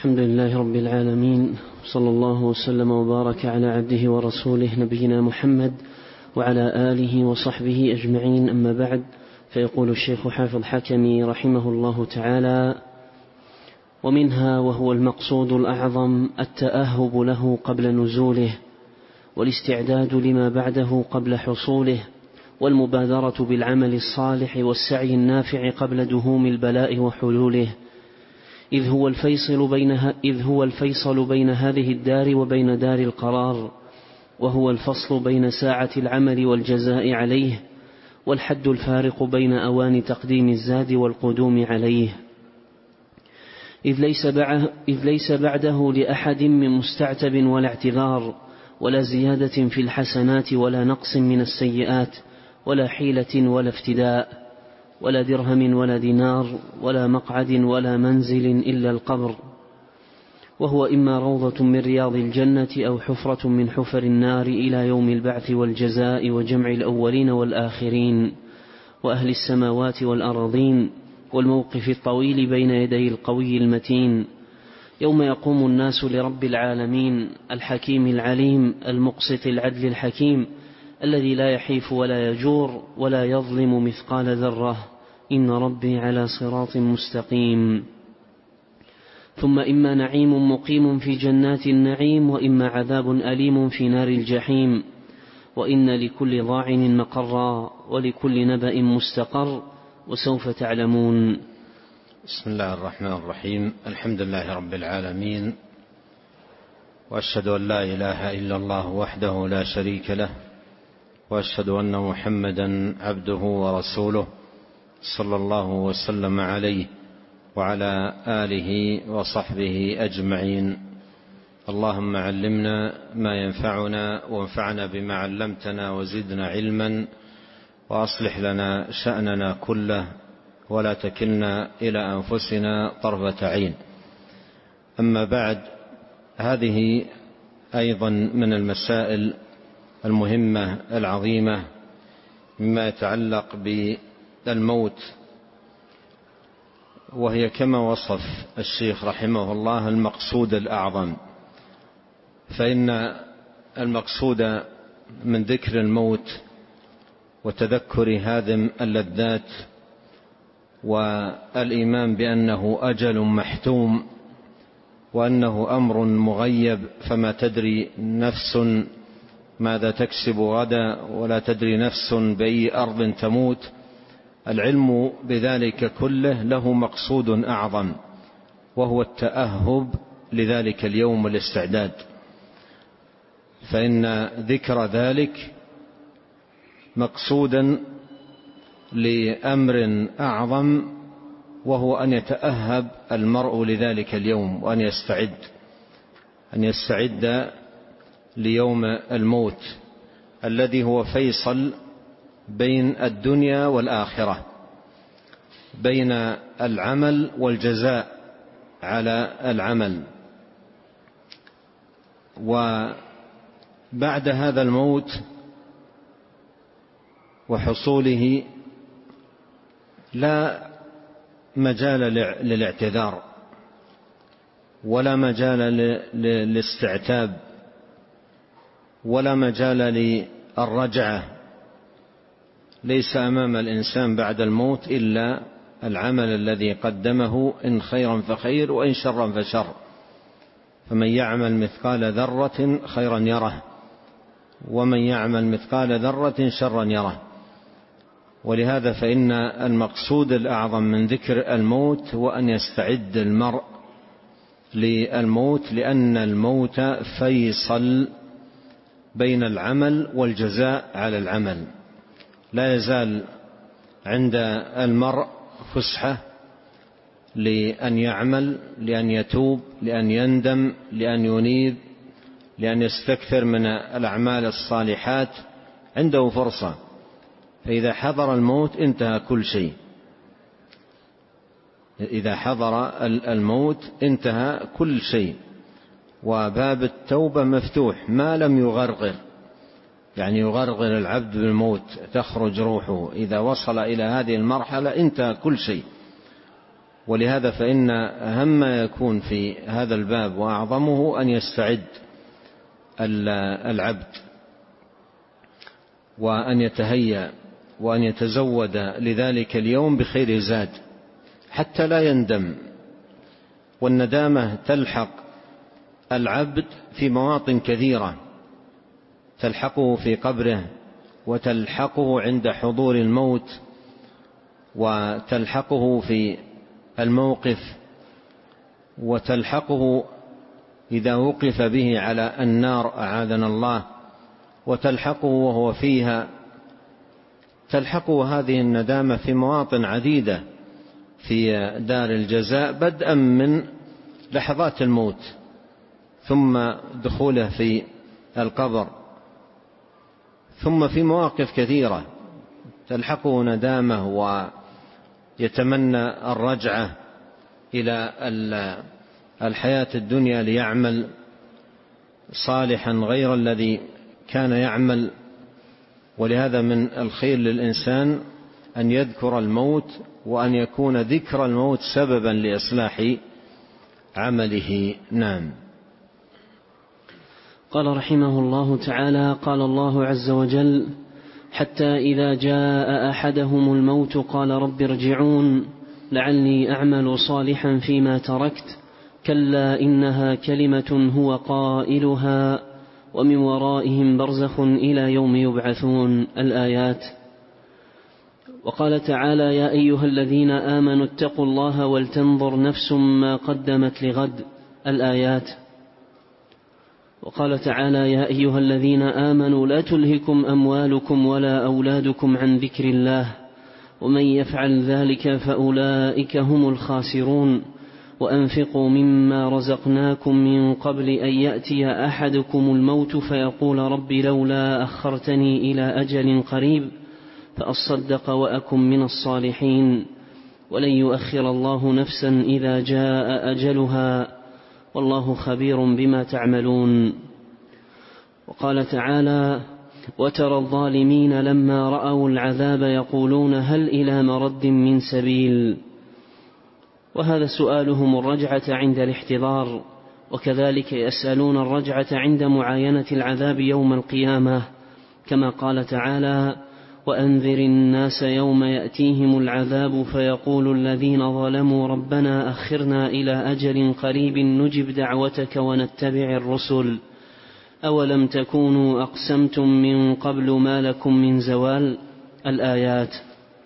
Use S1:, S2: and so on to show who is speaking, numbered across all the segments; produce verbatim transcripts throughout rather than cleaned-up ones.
S1: الحمد لله رب العالمين، صلى الله وسلم وبارك على عبده ورسوله نبينا محمد وعلى آله وصحبه أجمعين، أما بعد. فيقول الشيخ حافظ حكمي رحمه الله تعالى: ومنها وهو المقصود الأعظم التأهب له قبل نزوله، والاستعداد لما بعده قبل حصوله، والمبادرة بالعمل الصالح والسعي النافع قبل دهوم البلاء وحلوله، إذ هو الفيصل بين, إذ هو الفيصل بين هذه الدار وبين دار القرار، وهو الفصل بين ساعة العمل والجزاء عليه، والحد الفارق بين أوان تقديم الزاد والقدوم عليه، إذ ليس, إذ ليس بعده لأحد من مستعتب ولا اعتذار، ولا زيادة في الحسنات ولا نقص من السيئات، ولا حيلة ولا افتداء، ولا درهم ولا دينار، ولا مقعد ولا منزل إلا القبر، وهو إما روضة من رياض الجنة أو حفرة من حفر النار، إلى يوم البعث والجزاء وجمع الأولين والآخرين وأهل السماوات والأرضين، والموقف الطويل بين يدي القوي المتين، يوم يقوم الناس لرب العالمين الحكيم العليم المقسط العدل الحكيم، الذي لا يحيف ولا يجور ولا يظلم مثقال ذرة، إن ربي على صراط مستقيم. ثم إما نعيم مقيم في جنات النعيم، وإما عذاب أليم في نار الجحيم، وإن لكل ضاعن مقرا، ولكل نبأ مستقر، وسوف تعلمون.
S2: بسم الله الرحمن الرحيم. الحمد لله رب العالمين، وأشهد أن لا إله إلا الله وحده لا شريك له، وأشهد أن محمدا عبده ورسوله، صلى الله وسلم عليه وعلى آله وصحبه أجمعين. اللهم علمنا ما ينفعنا، وانفعنا بما علمتنا، وزدنا علما، وأصلح لنا شأننا كله، ولا تكلنا إلى أنفسنا طرفة عين. أما بعد، هذه أيضا من المسائل المهمة العظيمة مما يتعلق بالموت، وهي كما وصف الشيخ رحمه الله المقصود الأعظم. فإن المقصود من ذكر الموت وتذكر هادم اللذات والإيمان بأنه أجل محتوم، وأنه أمر مغيب، فما تدري نفس ماذا تكسب غدا، ولا تدري نفس بأي أرض تموت. العلم بذلك كله له مقصود أعظم، وهو التأهب لذلك اليوم والاستعداد. فإن ذكر ذلك مقصودا لأمر أعظم، وهو أن يتأهب المرء لذلك اليوم، وأن يستعد أن يستعد ليوم الموت الذي هو فيصل بين الدنيا والآخرة، بين العمل والجزاء على العمل. وبعد هذا الموت وحصوله لا مجال للاعتذار، ولا مجال للاستعتاب، ولا مجال للرجعة. ليس أمام الإنسان بعد الموت إلا العمل الذي قدمه، إن خيرا فخير، وإن شرا فشر. فمن يعمل مثقال ذرة خيرا يره، ومن يعمل مثقال ذرة شرا يره. ولهذا فإن المقصود الأعظم من ذكر الموت هو أن يستعد المرء للموت، لأن الموت فيصل بين العمل والجزاء على العمل. لا يزال عند المرء فسحة لأن يعمل، لأن يتوب، لأن يندم، لأن ينيب، لأن يستكثر من الأعمال الصالحات، عنده فرصة. فإذا حضر الموت انتهى كل شيء. إذا حضر الموت انتهى كل شيء، وباب التوبة مفتوح ما لم يغرغر، يعني يغرغر العبد بالموت تخرج روحه. إذا وصل إلى هذه المرحلة انتهى كل شيء. ولهذا فإن أهم ما يكون في هذا الباب وأعظمه أن يستعد العبد وأن يتهيأ وأن يتزود لذلك اليوم بخير زاد حتى لا يندم. والندامة تلحق العبد في مواطن كثيرة، تلحقه في قبره، وتلحقه عند حضور الموت، وتلحقه في الموقف، وتلحقه إذا وقف به على النار أعاذنا الله، وتلحقه وهو فيها. تلحقه هذه الندامة في مواطن عديدة في دار الجزاء، بدءا من لحظات الموت ثم دخوله في القبر، ثم في مواقف كثيرة تلحقه ندامة ويتمنى الرجعة إلى الحياة الدنيا ليعمل صالحا غير الذي كان يعمل. ولهذا من الخير للإنسان أن يذكر الموت، وأن يكون ذكر الموت سببا لإصلاح عمله. نعم.
S1: قال رحمه الله تعالى: قال الله عز وجل: حتى إذا جاء أحدهم الموت قال رب ارجعون لعلي أعمل صالحا فيما تركت كلا إنها كلمة هو قائلها ومن ورائهم برزخ إلى يوم يبعثون. الآيات. وقال تعالى: يا أيها الذين آمنوا اتقوا الله ولتنظر نفس ما قدمت لغد. الآيات. وقال تعالى: يا أيها الذين آمنوا لا تلهكم أموالكم ولا أولادكم عن ذكر الله ومن يفعل ذلك فأولئك هم الخاسرون وأنفقوا مما رزقناكم من قبل أن يأتي أحدكم الموت فيقول رب لولا أخرتني إلى أجل قريب فأصدق وأكن من الصالحين ولن يؤخر الله نفسا إذا جاء أجلها والله خبير بما تعملون. وقال تعالى: وترى الظالمين لما رأوا العذاب يقولون هل إلى مرد من سبيل. وهذا سؤالهم الرجعة عند الاحتضار، وكذلك يسألون الرجعة عند معاينة العذاب يوم القيامة، كما قال تعالى: وأنذر الناس يوم يأتيهم العذاب فيقول الذين ظلموا ربنا أخرنا إلى أجل قريب نجب دعوتك ونتبع الرسل أولم تكونوا أقسمتم من قبل ما لكم من زوال. الآيات.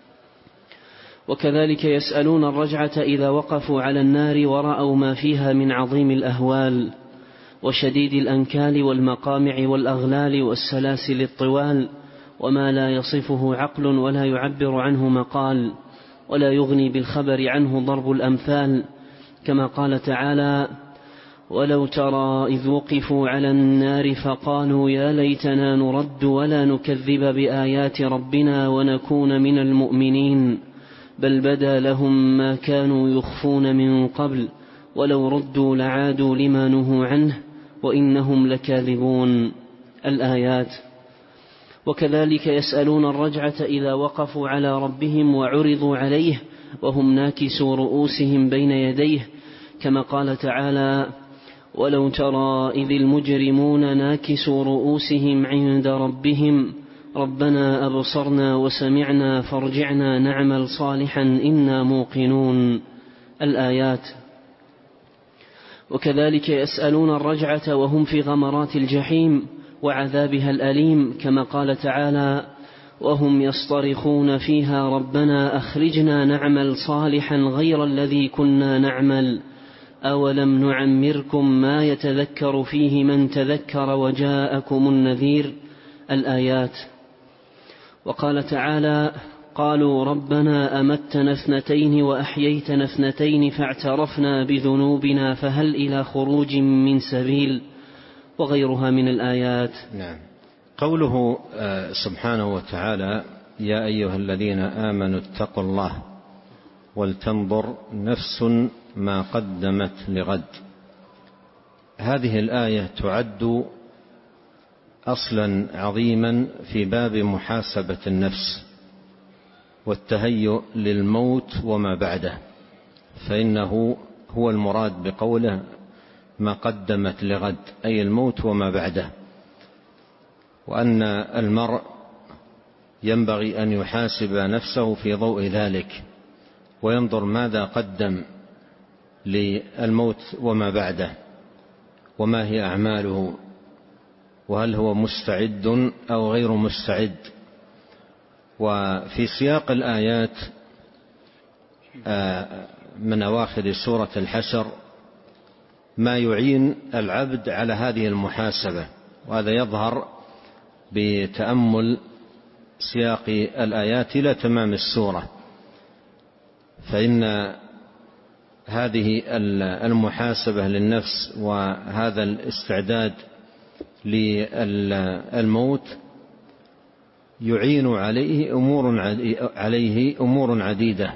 S1: وكذلك يسألون الرجعة إذا وقفوا على النار ورأوا ما فيها من عظيم الأهوال وشديد الأنكال والمقامع والأغلال والسلاسل الطوال وما لا يصفه عقل ولا يعبر عنه مقال ولا يغني بالخبر عنه ضرب الأمثال، كما قال تعالى: ولو ترى إذ وقفوا على النار فقالوا يا ليتنا نرد ولا نكذب بآيات ربنا ونكون من المؤمنين بل بدا لهم ما كانوا يخفون من قبل ولو ردوا لعادوا لما نهوا عنه وإنهم لكاذبون. الآيات. وكذلك يسألون الرجعة إذا وقفوا على ربهم وعرضوا عليه وهم ناكسوا رؤوسهم بين يديه، كما قال تعالى: ولو ترى إذ المجرمون ناكسوا رؤوسهم عند ربهم ربنا أبصرنا وسمعنا فارجعنا نعمل صالحا إنا موقنون. الآيات. وكذلك يسألون الرجعة وهم في غمرات الجحيم وعذابها الأليم، كما قال تعالى: وهم يصطرخون فيها ربنا أخرجنا نعمل صالحا غير الذي كنا نعمل أولم نعمركم ما يتذكر فيه من تذكر وجاءكم النذير. الآيات. وقال تعالى: قالوا ربنا أمتنا اثنتين وأحييتنا اثنتين فاعترفنا بذنوبنا فهل إلى خروج من سبيل، وغيرها من الآيات.
S2: نعم. قوله سبحانه وتعالى: يا أيها الذين آمنوا اتقوا الله ولتنظر نفس ما قدمت لغد، هذه الآية تعد أصلا عظيما في باب محاسبة النفس والتهيؤ للموت وما بعده. فإنه هو المراد بقوله ما قدمت لغد، أي الموت وما بعده، وأن المرء ينبغي أن يحاسب نفسه في ضوء ذلك وينظر ماذا قدم للموت وما بعده، وما هي أعماله، وهل هو مستعد أو غير مستعد. وفي سياق الآيات من أواخر سورة الحشر ما يعين العبد على هذه المحاسبة، وهذا يظهر بتأمل سياق الآيات إلى تمام السورة، فإن هذه المحاسبة للنفس وهذا الاستعداد للموت يعين عليه أمور عليه أمور عديدة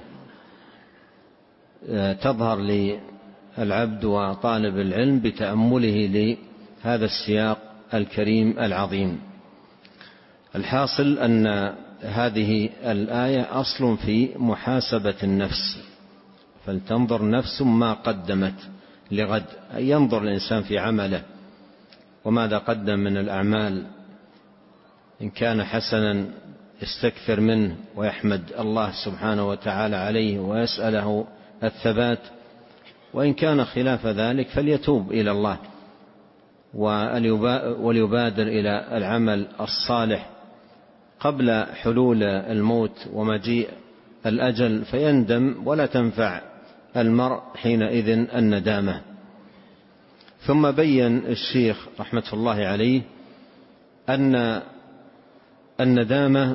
S2: تظهر للعبد وطالب العلم بتأمله لهذا السياق الكريم العظيم. الحاصل أن هذه الآية أصل في محاسبة النفس، فلتنظر نفس ما قدمت لغد، أي ينظر الإنسان في عمله وماذا قدم من الأعمال، إن كان حسنا يستكثر منه ويحمد الله سبحانه وتعالى عليه ويسأله الثبات، وإن كان خلاف ذلك فليتوب إلى الله وليبادر إلى العمل الصالح قبل حلول الموت ومجيء الأجل، فيندم ولا تنفع المرء حينئذ الندامة. ثم بين الشيخ رحمة الله عليه أن الندامة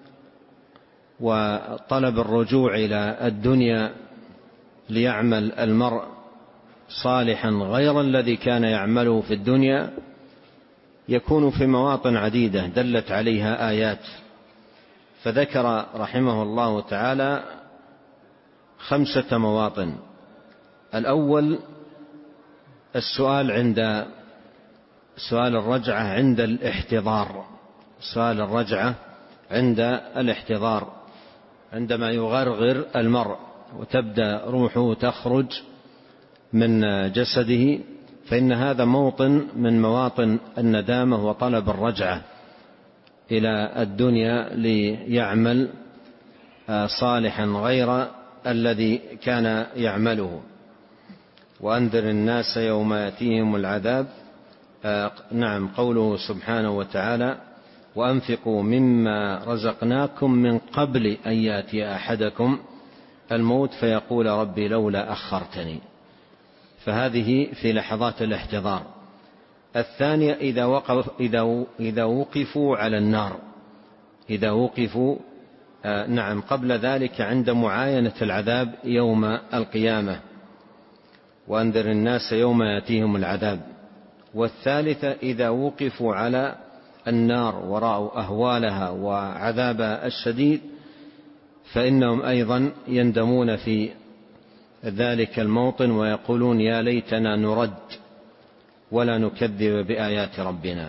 S2: وطلب الرجوع إلى الدنيا ليعمل المرء صالحا غير الذي كان يعمله في الدنيا يكون في مواطن عديدة دلت عليها آيات، فذكر رحمه الله تعالى خمسة مواطن. الأول السؤال عند سؤال الرجعة عند الاحتضار، سؤال الرجعة عند الاحتضار عندما يغرغر المرء وتبدأ روحه تخرج من جسده، فإن هذا موطن من مواطن الندامة وطلب الرجعة إلى الدنيا ليعمل صالحا غير الذي كان يعمله. وأنذر الناس يوم يأتيهم العذاب، نعم، قوله سبحانه وتعالى وأنفقوا مما رزقناكم من قبل أن يأتي أحدكم الموت فيقول ربي لولا أخرتني، فهذه في لحظات الاحتضار. الثانية إذا, وقف إذا, إذا وقفوا على النار، إذا وقفوا آه نعم قبل ذلك عند معاينة العذاب يوم القيامة، وأنذر الناس يوم يأتيهم العذاب. والثالثة إذا وقفوا على النار ورأوا أهوالها وعذابها الشديد فإنهم أيضا يندمون في ذلك الموطن ويقولون يا ليتنا نرد ولا نكذب بآيات ربنا.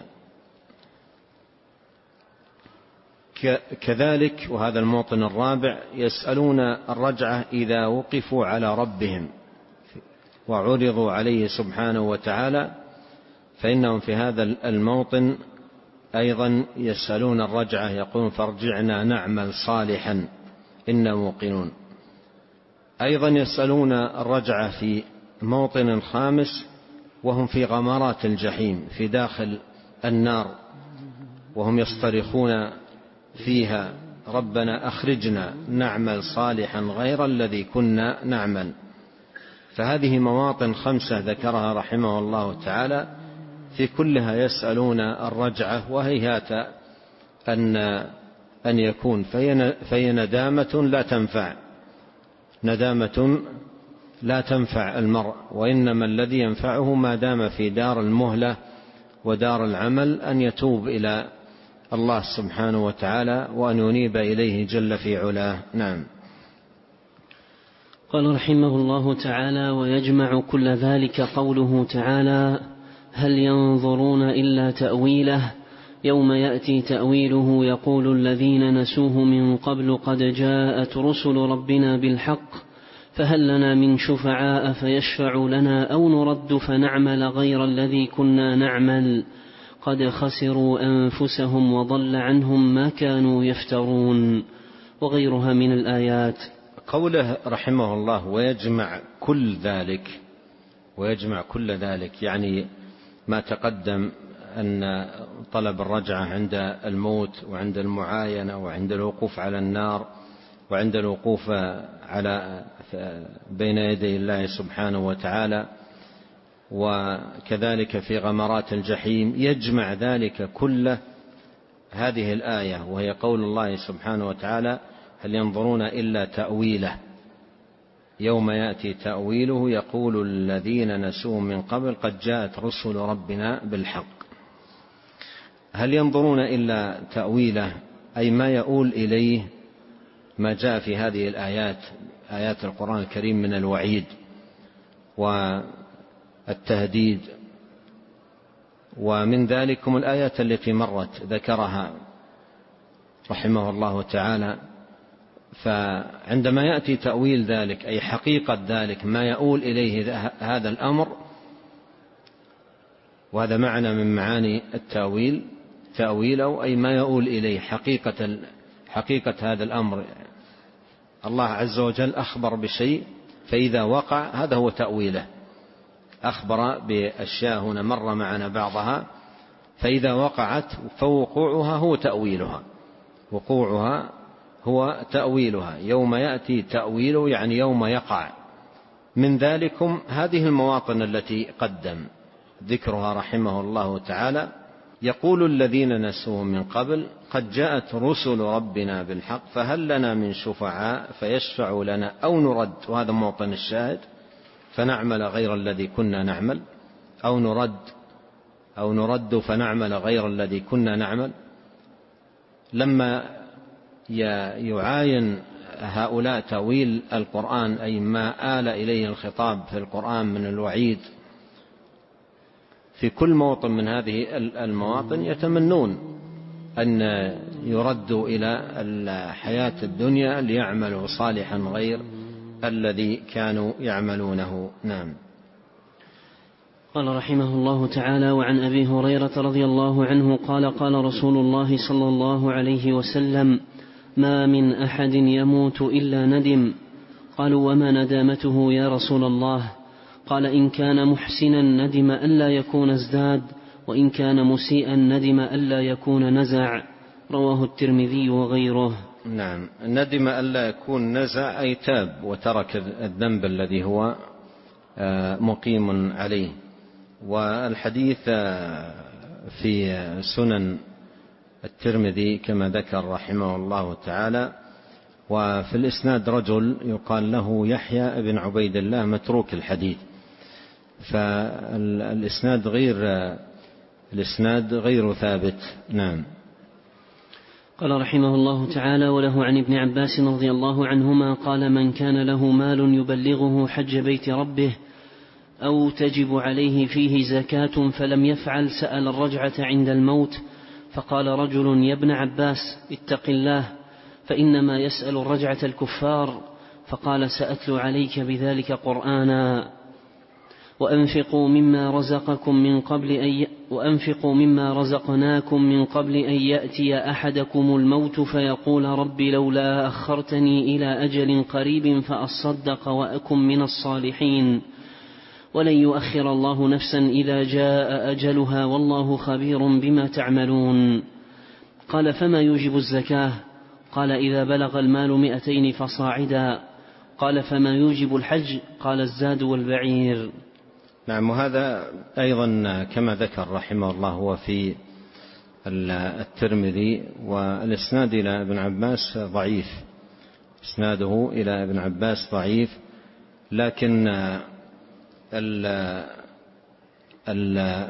S2: كذلك وهذا الموطن الرابع يسألون الرجعة إذا وقفوا على ربهم وعرضوا عليه سبحانه وتعالى، فإنهم في هذا الموطن أيضا يسألون الرجعة، يقولون فارجعنا نعمل صالحا إنا موقنون. أيضا يسألون الرجعة في موطن خامس وهم في غمرات الجحيم في داخل النار، وهم يصطرخون فيها ربنا أخرجنا نعمل صالحا غير الذي كنا نعمل. فهذه مواطن خمسة ذكرها رحمه الله تعالى، في كلها يسألون الرجعة، وهيهات أن أن يكون فهي ندامة لا تنفع، ندامة لا تنفع المرء، وإنما الذي ينفعه ما دام في دار المهلة ودار العمل أن يتوب إلى الله سبحانه وتعالى وأن ينيب إليه جل في علاه. نعم.
S1: قال رحمه الله تعالى ويجمع كل ذلك قوله تعالى هل ينظرون إلا تأويله يوم يأتي تأويله يقول الذين نسوه من قبل قد جاءت رسل ربنا بالحق فهل لنا من شفعاء فيشفع لنا أو نرد فنعمل غير الذي كنا نعمل قد خسروا أنفسهم وضل عنهم ما كانوا يفترون، وغيرها من الآيات.
S2: قوله رحمه الله ويجمع كل ذلك، ويجمع كل ذلك يعني ما تقدم أن طلب الرجعة عند الموت وعند المعاينة وعند الوقوف على النار وعند الوقوف على بين يدي الله سبحانه وتعالى، وكذلك في غمرات الجحيم، يجمع ذلك كله هذه الآية، وهي قول الله سبحانه وتعالى هل ينظرون إلا تأويله يوم يأتي تأويله يقول الذين نسوه من قبل قد جاءت رسل ربنا بالحق. هل ينظرون إلا تأويله أي ما يؤول إليه ما جاء في هذه الآيات، آيات القرآن الكريم من الوعيد والتهديد، ومن ذلكم الآيات التي مرت ذكرها رحمه الله تعالى. فعندما يأتي تأويل ذلك أي حقيقة ذلك ما يؤول إليه هذا الأمر، وهذا معنى من معاني التأويل، تأويله أي ما يؤول إليه حقيقة, حقيقة هذا الأمر. الله عز وجل أخبر بشيء فإذا وقع هذا هو تأويله، أخبر بأشياء هنا مر معنا بعضها، فإذا وقعت فوقوعها هو تأويلها، وقوعها هو تأويلها. يوم يأتي تأويله يعني يوم يقع. من ذلكم هذه المواطن التي قدم ذكرها رحمه الله تعالى، يقول الذين نسوه من قبل قد جاءت رسل ربنا بالحق فهل لنا من شفعاء فيشفع لنا أو نرد، وهذا موطن الشاهد، فنعمل غير الذي كنا نعمل، أو نرد أو نرد فنعمل غير الذي كنا نعمل. لما يعاين هؤلاء تأويل القرآن أي ما آل إليه الخطاب في القرآن من الوعيد في كل موطن من هذه المواطن، يتمنون أن يردوا إلى الحياة الدنيا ليعملوا صالحا غير الذي كانوا يعملونه. نعم.
S1: قال رحمه الله تعالى: وعن أبي هريرة رضي الله عنه قال: قال رسول الله صلى الله عليه وسلم: ما من أحد يموت إلا ندم. قالوا: وما ندامته يا رسول الله؟ قال: إن كان محسنا ندم ألا يكون ازداد، وإن كان مسيئا ندم ألا يكون نزع. رواه الترمذي وغيره.
S2: نعم. ندم ألا يكون نزع أي تاب وترك الذنب الذي هو مقيم عليه. والحديث في سنن الترمذي كما ذكر رحمه الله تعالى، وفي الإسناد رجل يقال له يحيى بن عبيد الله متروك الحديث، فالإسناد غير الإسناد غير ثابت. نعم.
S1: قال رحمه الله تعالى: وله عن ابن عباس رضي الله عنهما قال: من كان له مال يبلغه حج بيت ربه أو تجب عليه فيه زكاة فلم يفعل سأل الرجعة عند الموت، فقال رجل: يا ابن عباس اتق الله، فإنما يسأل الرجعة الكفار. فقال: سأتلو عليك بذلك قرآنا. وأنفقوا مما رزقكم من قبل أن وأنفقوا مما رزقناكم من قبل أن يأتي أحدكم الموت فيقول: رب لولا أخرتني إلى أجل قريب فأصدق وأكن من الصالحين. ولن يؤخر الله نفسا إذا جاء أجلها والله خبير بما تعملون. قال: فما يوجب الزكاة؟ قال: إذا بلغ المال مئتين فصاعدا. قال: فما يوجب الحج؟ قال: الزاد والبعير.
S2: نعم. وهذا أيضا كما ذكر رحمه الله هو في الترمذي، والإسناد إلى ابن عباس ضعيف، إسناده إلى ابن عباس ضعيف، لكن ال ال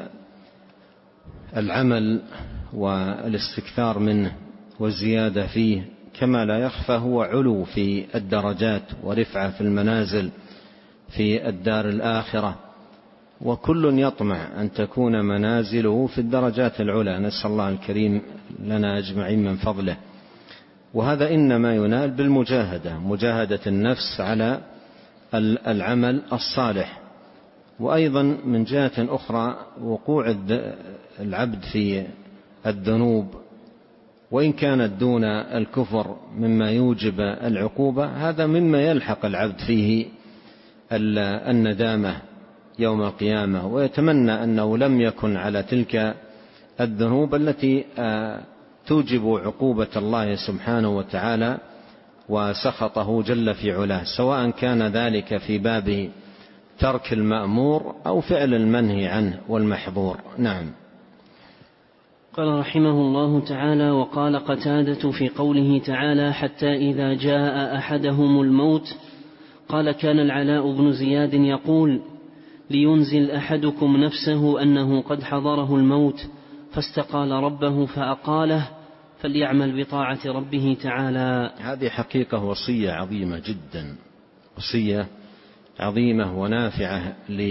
S2: العمل والاستكثار منه والزيادة فيه كما لا يخفى هو علو في الدرجات ورفعة في المنازل في الدار الآخرة، وكل يطمع أن تكون منازله في الدرجات العلى، نسأل الله الكريم لنا أجمعين من فضله. وهذا إنما ينال بالمجاهدة، مجاهدة النفس على العمل الصالح. وأيضا من جهة أخرى وقوع العبد في الذنوب وإن كانت دون الكفر مما يوجب العقوبة، هذا مما يلحق العبد فيه الندامة يوم القيامة، ويتمنى أنه لم يكن على تلك الذنوب التي توجب عقوبة الله سبحانه وتعالى وسخطه جل في علاه، سواء كان ذلك في باب ترك المأمور أو فعل المنهي عنه والمحظور. نعم.
S1: قال رحمه الله تعالى: وقال قتادة في قوله تعالى: حتى إذا جاء أحدهم الموت، قال كان العلاء بن زياد يقول: لينزل أحدكم نفسه أنه قد حضره الموت، فاستقال ربه فأقاله، فليعمل بطاعة ربه تعالى.
S2: هذه حقيقة وصية عظيمة جدا، وصية عظيمة ونافعة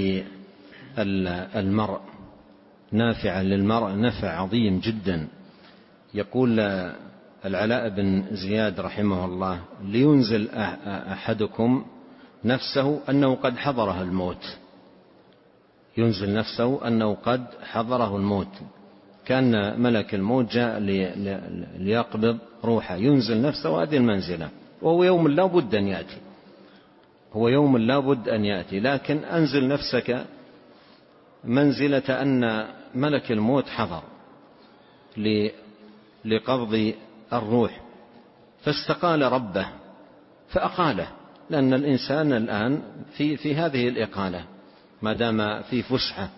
S2: للمرء، نافعة للمرء نفع عظيم جدا. يقول العلاء بن زياد رحمه الله: لينزل أحدكم نفسه أنه قد حضره الموت، ينزل نفسه أنه قد حضره الموت، كان ملك الموت جاء ليقبض روحه، ينزل نفسه هذه المنزلة، وهو يوم لا بد أن يأتي، هو يوم لا بد أن يأتي، لكن أنزل نفسك منزلة أن ملك الموت حضر لقبض الروح، فاستقال ربه فأقاله، لأن الإنسان الآن في, في هذه الإقالة، ما دام في فسحة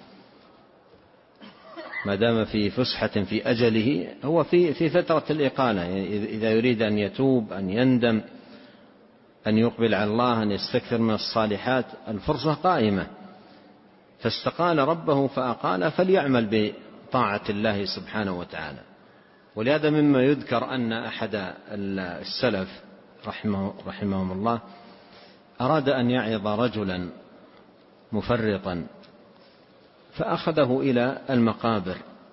S2: ما دام في فسحة في أجله، هو في, في فترة الإقالة، إذا يريد أن يتوب، أن يندم، أن يقبل على الله، أن يستكثر من الصالحات، الفرصة قائمة. فاستقال ربه فأقال، فليعمل بطاعة الله سبحانه وتعالى. ولهذا مما يذكر أن أحد السلف رحمه رحمهم الله أراد أن يعظ رجلا مفرطا، فأخذه إلى المقابر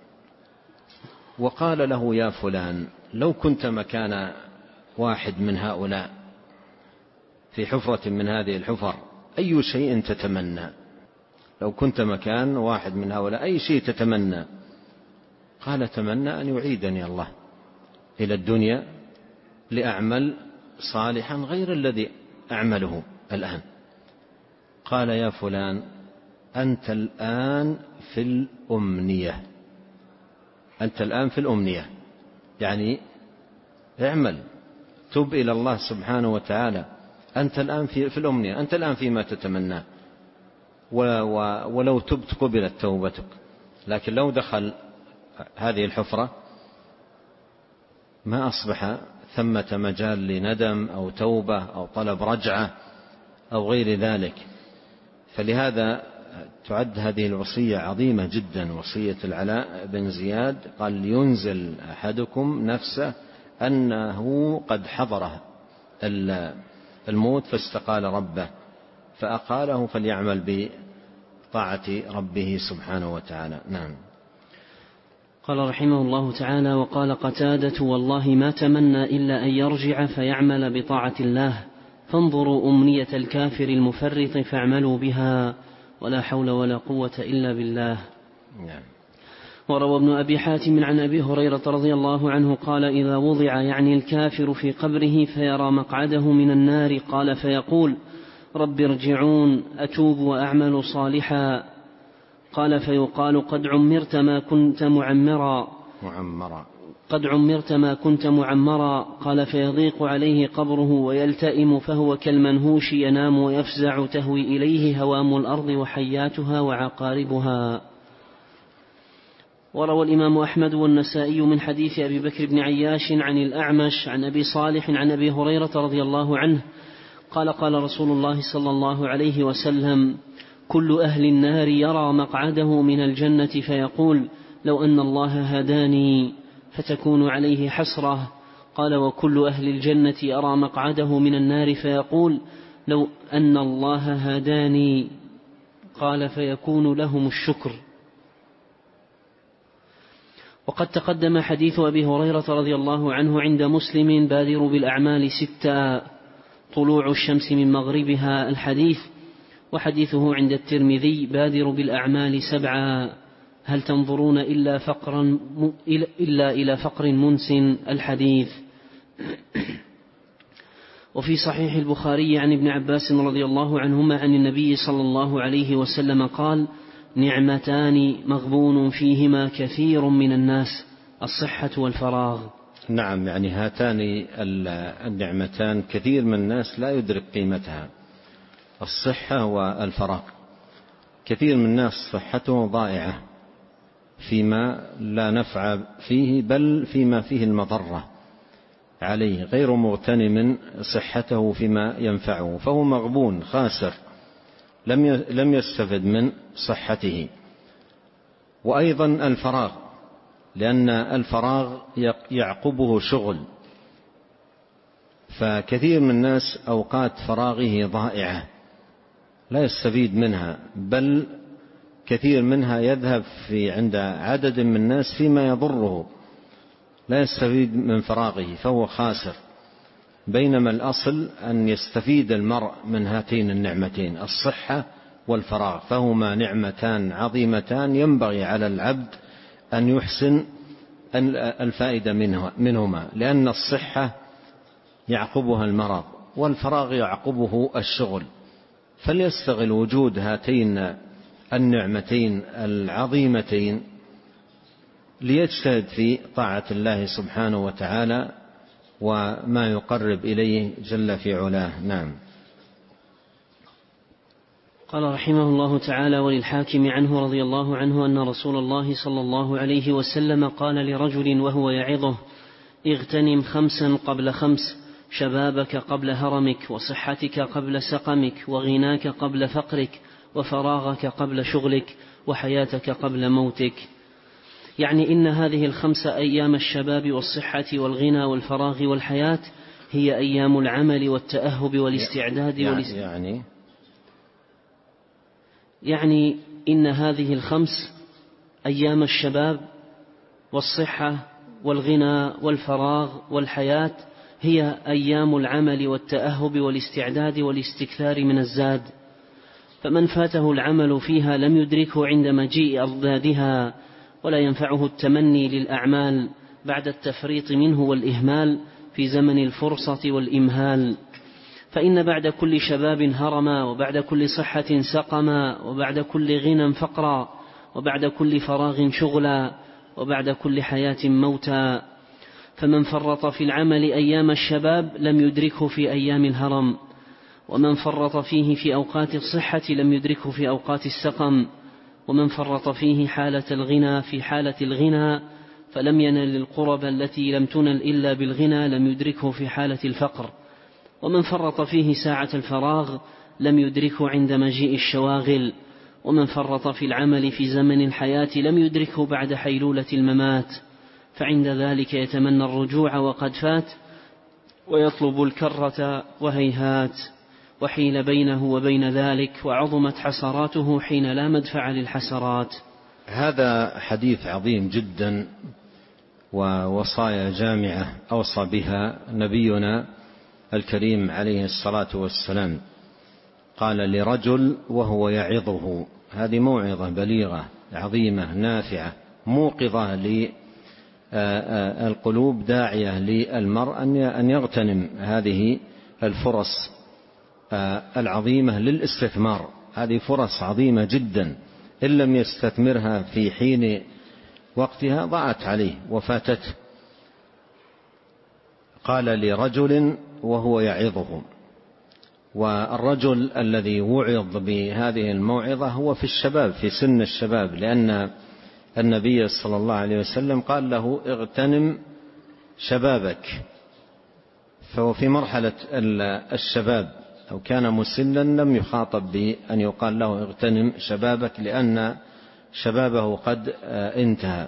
S2: وقال له: يا فلان، لو كنت مكان واحد من هؤلاء في حفرة من هذه الحفر أي شيء تتمنى؟ لو كنت مكان واحد من هؤلاء أي شيء تتمنى؟ قال: تمنى أن يعيدني الله إلى الدنيا لأعمل صالحا غير الذي أعمله الآن. قال: يا فلان، أنت الآن في الأمنية، أنت الآن في الأمنية، يعني اعمل، تب إلى الله سبحانه وتعالى، أنت الآن في, في الأمنية، أنت الآن فيما تتمنى، ولو تبت قبلت توبتك. لكن لو دخل هذه الحفرة ما أصبح ثمة مجال لندم أو توبة أو طلب رجعة أو غير ذلك. فلهذا تعد هذه الوصية عظيمة جدا، وصية العلاء بن زياد، قال: لينزل أحدكم نفسه أنه قد حضره الموت فاستقال ربه فأقاله، فليعمل بطاعة ربه سبحانه وتعالى. نعم.
S1: قال رحمه الله تعالى: وقال قتادة: والله ما تمنى إلا أن يرجع فيعمل بطاعة الله، فانظروا أمنية الكافر المفرط فاعملوا بها، ولا حول ولا قوة إلا بالله.
S2: نعم.
S1: وروى ابن أبي حاتم عن أبي هريرة رضي الله عنه قال: إذا وضع يعني الكافر في قبره فيرى مقعده من النار، قال فيقول: رب ارجعون أتوب وأعمل صالحا، قال فيقال: قد عمرت ما كنت معمرا
S2: معمرا
S1: قد عمرت ما كنت معمرا قال فيضيق عليه قبره ويلتئم، فهو كالمنهوش ينام ويفزع، تهوي إليه هوام الأرض وحياتها وعقاربها. وروى الإمام أحمد والنسائي من حديث أبي بكر بن عياش عن الأعمش عن أبي صالح عن أبي هريرة رضي الله عنه قال: قال رسول الله صلى الله عليه وسلم: كل أهل النار يرى مقعده من الجنة فيقول: لو أن الله هداني، فتكون عليه حسرة. قال: وكل أهل الجنة يرى مقعده من النار فيقول: لو أن الله هداني، قال فيكون لهم الشكر. وقد تقدم حديث أبي هريرة رضي الله عنه عند مسلم: بادروا بالأعمال ستا طلوع الشمس من مغربها الحديث. وحديثه عند الترمذي: بادروا بالأعمال سبعا هل تنظرون إلا, فقرا إلا إلى فقر منس الحديث. وفي صحيح البخاري عن ابن عباس رضي الله عنهما عن النبي صلى الله عليه وسلم قال: نعمتان مغبون فيهما كثير من الناس، الصحة والفراغ.
S2: نعم، يعني هاتان النعمتان كثير من الناس لا يدرك قيمتها، الصحة والفراغ. كثير من الناس صحته ضائعة فيما لا نفع فيه، بل فيما فيه المضرة عليه، غير مغتنم صحته فيما ينفعه، فهو مغبون خاسر، لم يستفد من صحته. وأيضا الفراغ، لأن الفراغ يعقبه شغل، فكثير من الناس أوقات فراغه ضائعة لا يستفيد منها، بل كثير منها يذهب في عند عدد من الناس فيما يضره، لا يستفيد من فراغه فهو خاسر. بينما الأصل أن يستفيد المرء من هاتين النعمتين الصحة والفراغ، فهما نعمتان عظيمتان ينبغي على العبد أن يحسن الفائدة منهما، لأن الصحة يعقبها المرض والفراغ يعقبه الشغل، فليستغل وجود هاتين النعمتين العظيمتين ليجتهد في طاعة الله سبحانه وتعالى وما يقرب إليه جل في علاه. نعم.
S1: قال رحمه الله تعالى: وللحاكم عنه رضي الله عنه أن رسول الله صلى الله عليه وسلم قال لرجل وهو يعظه: اغتنم خمسا قبل خمس، شبابك قبل هرمك، وصحتك قبل سقمك، وغناك قبل فقرك، وفراغك قبل شغلك، وحياتك قبل موتك. يعني إن هذه الخمس أيام الشباب والصحة والغنى والفراغ والحياة هي أيام العمل والتأهب والاستعداد
S2: يعني,
S1: والاست...
S2: يعني
S1: يعني إن هذه الخمس أيام الشباب والصحة والغنى والفراغ والحياة هي أيام العمل والتأهب والاستعداد والاستكثار من الزاد، فمن فاته العمل فيها لم يدركه عند مجيء أضدادها، ولا ينفعه التمني للأعمال بعد التفريط منه والإهمال في زمن الفرصة والإمهال. فإن بعد كل شباب هرما، وبعد كل صحة سقما، وبعد كل غنى فقرا، وبعد كل فراغ شغلا، وبعد كل حياة موتا. فمن فرط في العمل أيام الشباب لم يدركه في أيام الهرم، ومن فرط فيه في أوقات الصحة لم يدركه في أوقات السقم، ومن فرط فيه حالة الغنى في حالة الغنى فلم ينل القرب التي لم تنل إلا بالغنى لم يدركه في حالة الفقر، ومن فرط فيه ساعة الفراغ لم يدركه عند مجيء الشواغل، ومن فرط في العمل في زمن الحياة لم يدركه بعد حيلولة الممات، فعند ذلك يتمنى الرجوع وقد فات، ويطلب الكرة وهيهات، وحيل بينه وبين ذلك، وعظمت حسراته حين لا مدفع للحسرات.
S2: هذا حديث عظيم جدا ووصايا جامعة أوصى بها نبينا الكريم عليه الصلاة والسلام. قال لرجل وهو يعظه، هذه موعظة بليغة عظيمة نافعة موقظة للقلوب، داعية للمرء أن يغتنم هذه الفرص العظيمة للاستثمار. هذه فرص عظيمة جدا، إن لم يستثمرها في حين وقتها ضاعت عليه وفاتته. قال لرجل وهو يعظه، والرجل الذي وعظ بهذه الموعظة هو في الشباب، في سن الشباب، لأن النبي صلى الله عليه وسلم قال له اغتنم شبابك، فهو في مرحلة الشباب، أو كان مسنا لم يخاطب بأن يقال له اغتنم شبابك، لأن شبابه قد انتهى.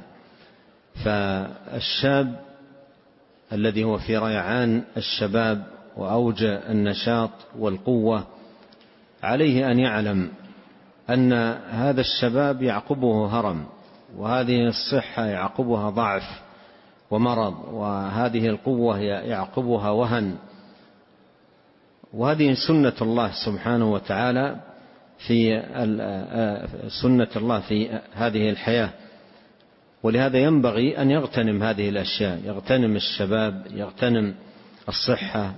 S2: فالشاب الذي هو في ريعان الشباب وأوج النشاط والقوة عليه أن يعلم أن هذا الشباب يعقبه هرم، وهذه الصحة يعقبها ضعف ومرض، وهذه القوة يعقبها وهن، وهذه سنة الله سبحانه وتعالى في سنة الله في هذه الحياة. ولهذا ينبغي أن يغتنم هذه الأشياء، يغتنم الشباب، يغتنم الصحة،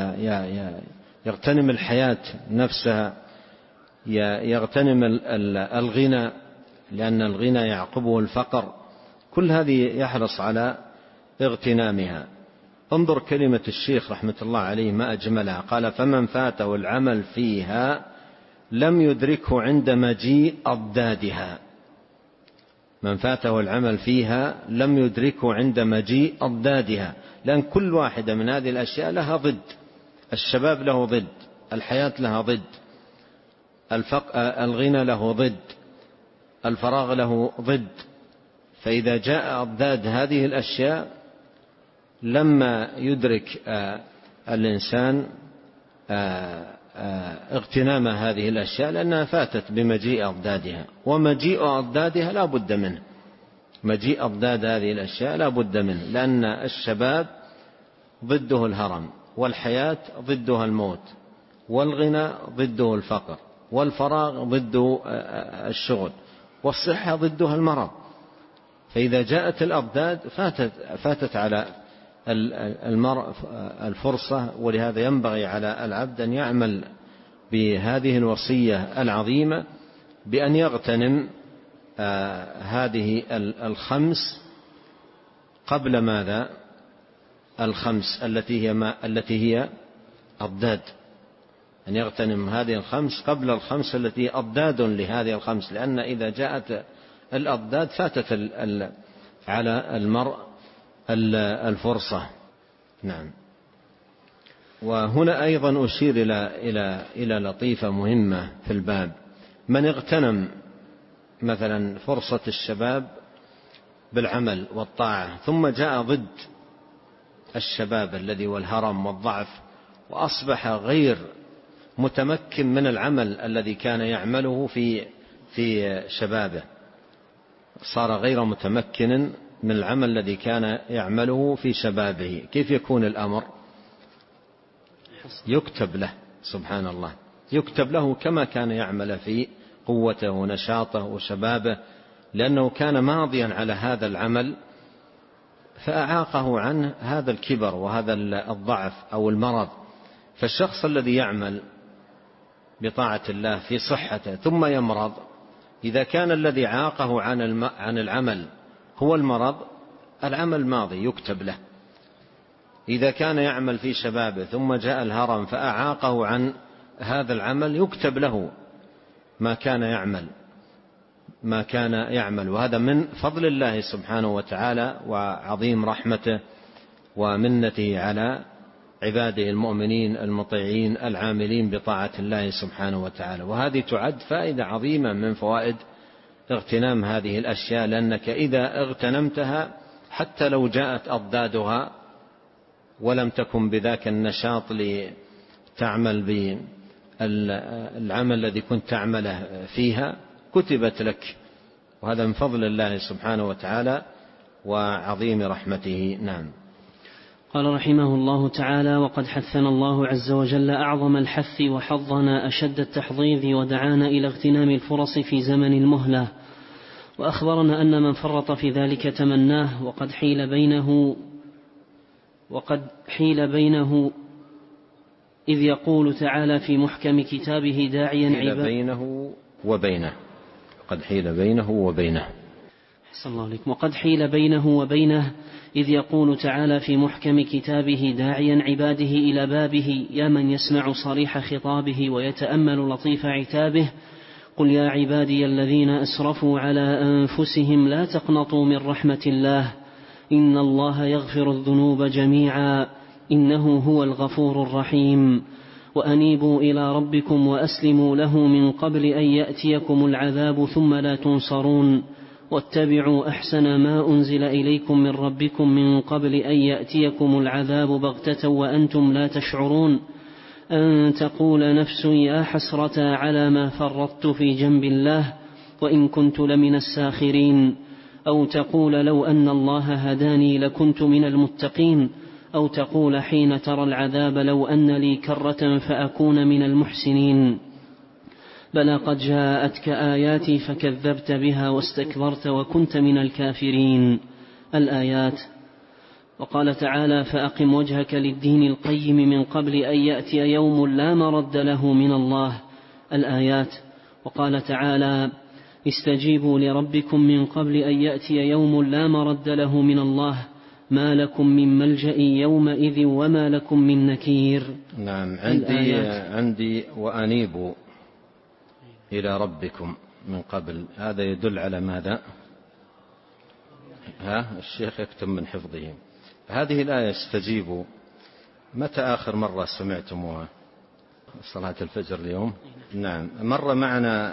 S2: يغتنم الحياة نفسها، يغتنم الغنى لأن الغنى يعقبه الفقر. كل هذه يحرص على اغتنامها. انظر كلمة الشيخ رحمة الله عليه ما أجملها، قال: فمن فاته العمل فيها لم يدركه عند مجيء أضدادها. من فاته العمل فيها لم يدركه عند مجيء أضدادها، لأن كل واحدة من هذه الأشياء لها ضد. الشباب له ضد، الحياة لها ضد، الغنى له ضد، الفراغ له ضد. فإذا جاء أضداد هذه الأشياء لما يدرك الإنسان اغتنام هذه الأشياء لأنها فاتت بمجيء أضدادها. ومجيء أضدادها لا بد منه، مجيء أضداد هذه الأشياء لا بد منه، لأن الشباب ضده الهرم، والحياة ضدها الموت، والغنى ضده الفقر، والفراغ ضده الشغل، والصحة ضدها المرض. فإذا جاءت الأضداد فاتت, فاتت على المرء الفرصة. ولهذا ينبغي على العبد أن يعمل بهذه الوصية العظيمة بأن يغتنم هذه الخمس قبل ماذا؟ الخمس التي هي ما التي هي أضداد. أن يغتنم هذه الخمس قبل الخمس التي أضداد لهذه الخمس، لأن إذا جاءت الأضداد فاتت على المرء الفرصة. نعم. وهنا أيضا أشير إلى إلى إلى لطيفة مهمة في الباب. من اغتنم مثلا فرصة الشباب بالعمل والطاعة، ثم جاء ضد الشباب الذي والهرم والضعف، وأصبح غير متمكن من العمل الذي كان يعمله في في شبابه، صار غير متمكن من العمل الذي كان يعمله في شبابه. كيف يكون الأمر؟ يكتب له، سبحان الله، يكتب له كما كان يعمل في قوته ونشاطه وشبابه، لأنه كان ماضيا على هذا العمل فأعاقه عنه هذا الكبر وهذا الضعف أو المرض. فالشخص الذي يعمل بطاعة الله في صحته ثم يمرض، إذا كان الذي عاقه عن عن العمل هو المرض، العمل ماضي يكتب له. إذا كان يعمل في شبابه ثم جاء الهرم فأعاقه عن هذا العمل، يكتب له ما كان يعمل ما كان يعمل وهذا من فضل الله سبحانه وتعالى وعظيم رحمته ومنته على عباده المؤمنين المطيعين العاملين بطاعة الله سبحانه وتعالى. وهذه تعد فائدة عظيمة من فوائد اغتنام هذه الأشياء، لأنك إذا اغتنمتها حتى لو جاءت أضدادها ولم تكن بذاك النشاط لتعمل بالعمل الذي كنت تعمله فيها، كتبت لك. وهذا من فضل الله سبحانه وتعالى وعظيم رحمته. نعم.
S1: قال رحمه الله تعالى: وقد حثنا الله عز وجل أعظم الحث وحظنا أشد التحضيض ودعانا إلى اغتنام الفرص في زمن المهلة، وأخبرنا أن من فرط في ذلك تمناه، وقد حيل بينه وقد حيل بينه إذ يقول تعالى في محكم كتابه داعيا
S2: عباده بينه وبينه قد حيل بينه وبينه
S1: أحسن الله عليكم. وقد حيل بينه وبينه إذ يقول تعالى في محكم كتابه داعيا عباده إلى بابه: يا من يسمع صريح خطابه ويتأمل لطيف عتابه، قل يا عبادي الذين أسرفوا على أنفسهم لا تقنطوا من رحمة الله إن الله يغفر الذنوب جميعا إنه هو الغفور الرحيم، وأنيبوا إلى ربكم وأسلموا له من قبل أن يأتيكم العذاب ثم لا تنصرون، واتبعوا أحسن ما أنزل إليكم من ربكم من قبل أن يأتيكم العذاب بغتة وأنتم لا تشعرون، أن تقول نفس يا حسرة على ما فرطت في جنب الله وإن كنت لمن الساخرين، أو تقول لو أن الله هداني لكنت من المتقين، أو تقول حين ترى العذاب لو أن لي كرة فأكون من المحسنين. بلى قد جاءتك آياتي فكذبت بها واستكبرت وكنت من الكافرين. الآيات. وقال تعالى فأقم وجهك للدين القيم من قبل أن يأتي يوم لا مرد له من الله. الآيات. وقال تعالى استجيبوا لربكم من قبل أن يأتي يوم لا مرد له من الله ما لكم من ملجأ يومئذ وما لكم من نكير.
S2: نعم. عندي, عندي وأنيبوا إلى ربكم من قبل، هذا يدل على ماذا؟ ها الشيخ يكتب من حفظه. هذه الآية استجيبوا متى آخر مرة سمعتموها؟ صلاة الفجر اليوم. نعم. مر معنا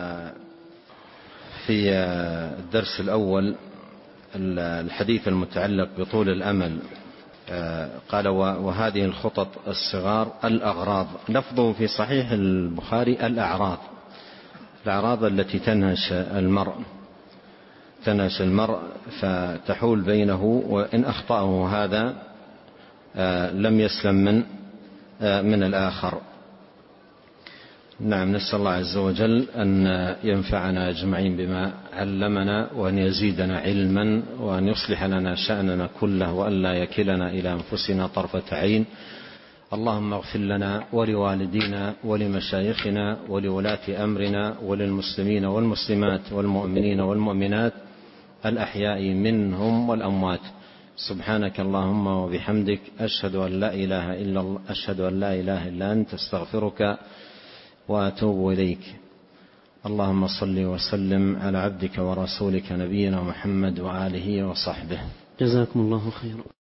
S2: في الدرس الأول الحديث المتعلق بطول الأمل. قال وهذه الخطط الصغار الأغراض، لفظه في صحيح البخاري الأعراض، الأعراض التي تنهش المرء تنهش المرء فتحول بينه وإن أخطأه هذا لم يسلم من من الآخر. نعم. نسأل الله عز وجل أن ينفعنا أجمعين بما علمنا وأن يزيدنا علما وأن يصلح لنا شأننا كله وأن لا يكلنا إلى أنفسنا طرفة عين. اللهم اغفر لنا ولوالدينا ولمشايخنا ولولاة أمرنا وللمسلمين والمسلمات والمؤمنين والمؤمنات الأحياء منهم والأموات. سبحانك اللهم وبحمدك أشهد أن لا إله إلا الله أشهد أن لا إله إلا أنت استغفرك وأتوب إليك. اللهم صل وسلم على عبدك ورسولك نبينا محمد وآله وصحبه.
S1: جزاكم الله خيرا.